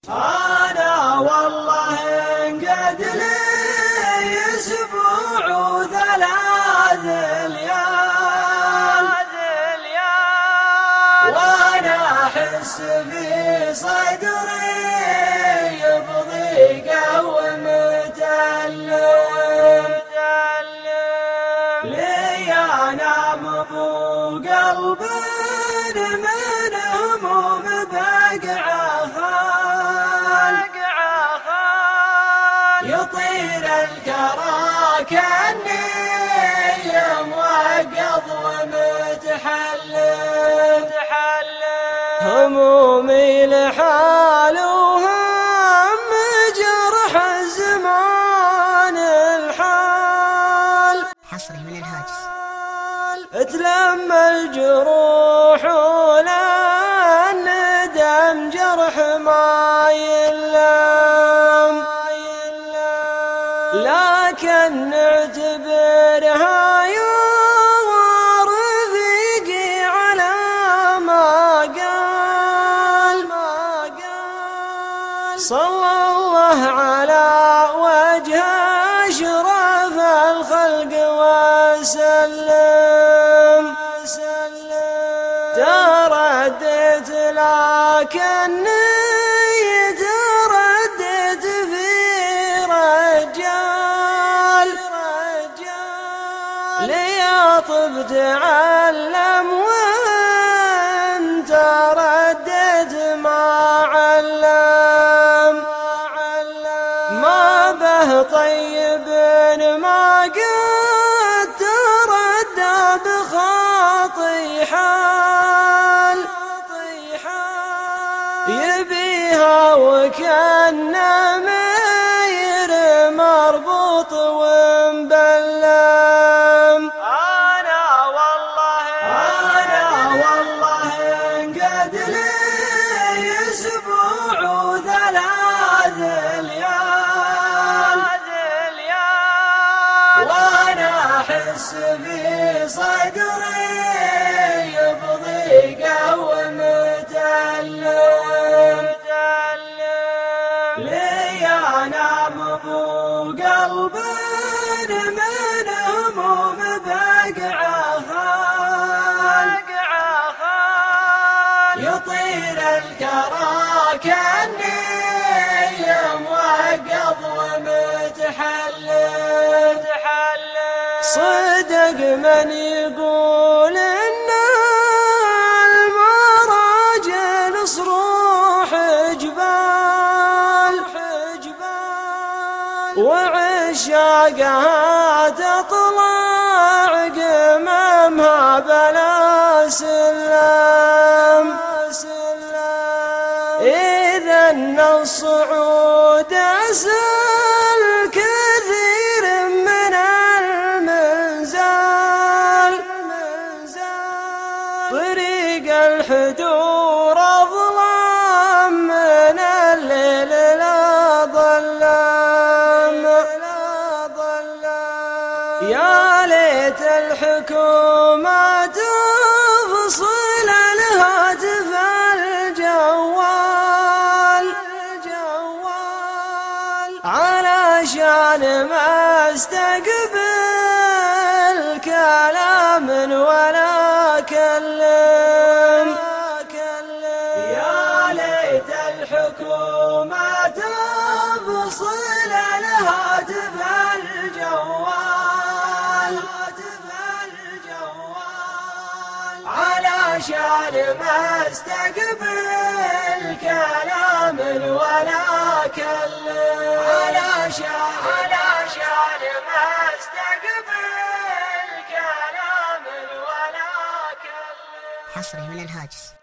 أنا والله انقد لي أسبوع وثلاث ليال وأنا أحس في صدري بضيقة ومتألم لي أنام بو قلب من هموم بقعة خال يطير الكرى كأني موقظ ومتحلم همومي لحال وهم جرح الزمان الحال حصري من الهاجس. اتلم الجروح ولا الندم جرح ما يلام لكن نعتبرها يوم رفيقي على ما قال صلى الله على وجه أشرف الخلق وسلم ترددت لكني ترددت في رجال ليطب تعلم وانت رددت ما علم ما به طيب ما قد تردى بخاطي حال يبيها وكان مير مربوط ومبلم أنا والله انقد لي أسبوع وثلاث ليال وأنا أحس في صدري بضيقة ومتألم لي أنام بو قلب من هموم بقعة خال يطير الكرى كأني موقظ ومتحلم صدق من يقول إن المراجل صروح جبال وعشاقها تطلع قممها بلا سلم إذن الصعود أسهل كثير من المنزال طريق الحدور أظلم من الليل لا ظلام يا ليت الحكومة تفصل الهاتف الجوال علشان ما استقبل كلام ولا كلم يا ليت الحكومة تفصل الهاتف الجوال علشان ما استقبل كلام ولا كلم علشان ما استقبل كلام ولا كلم حصري من الهاجس.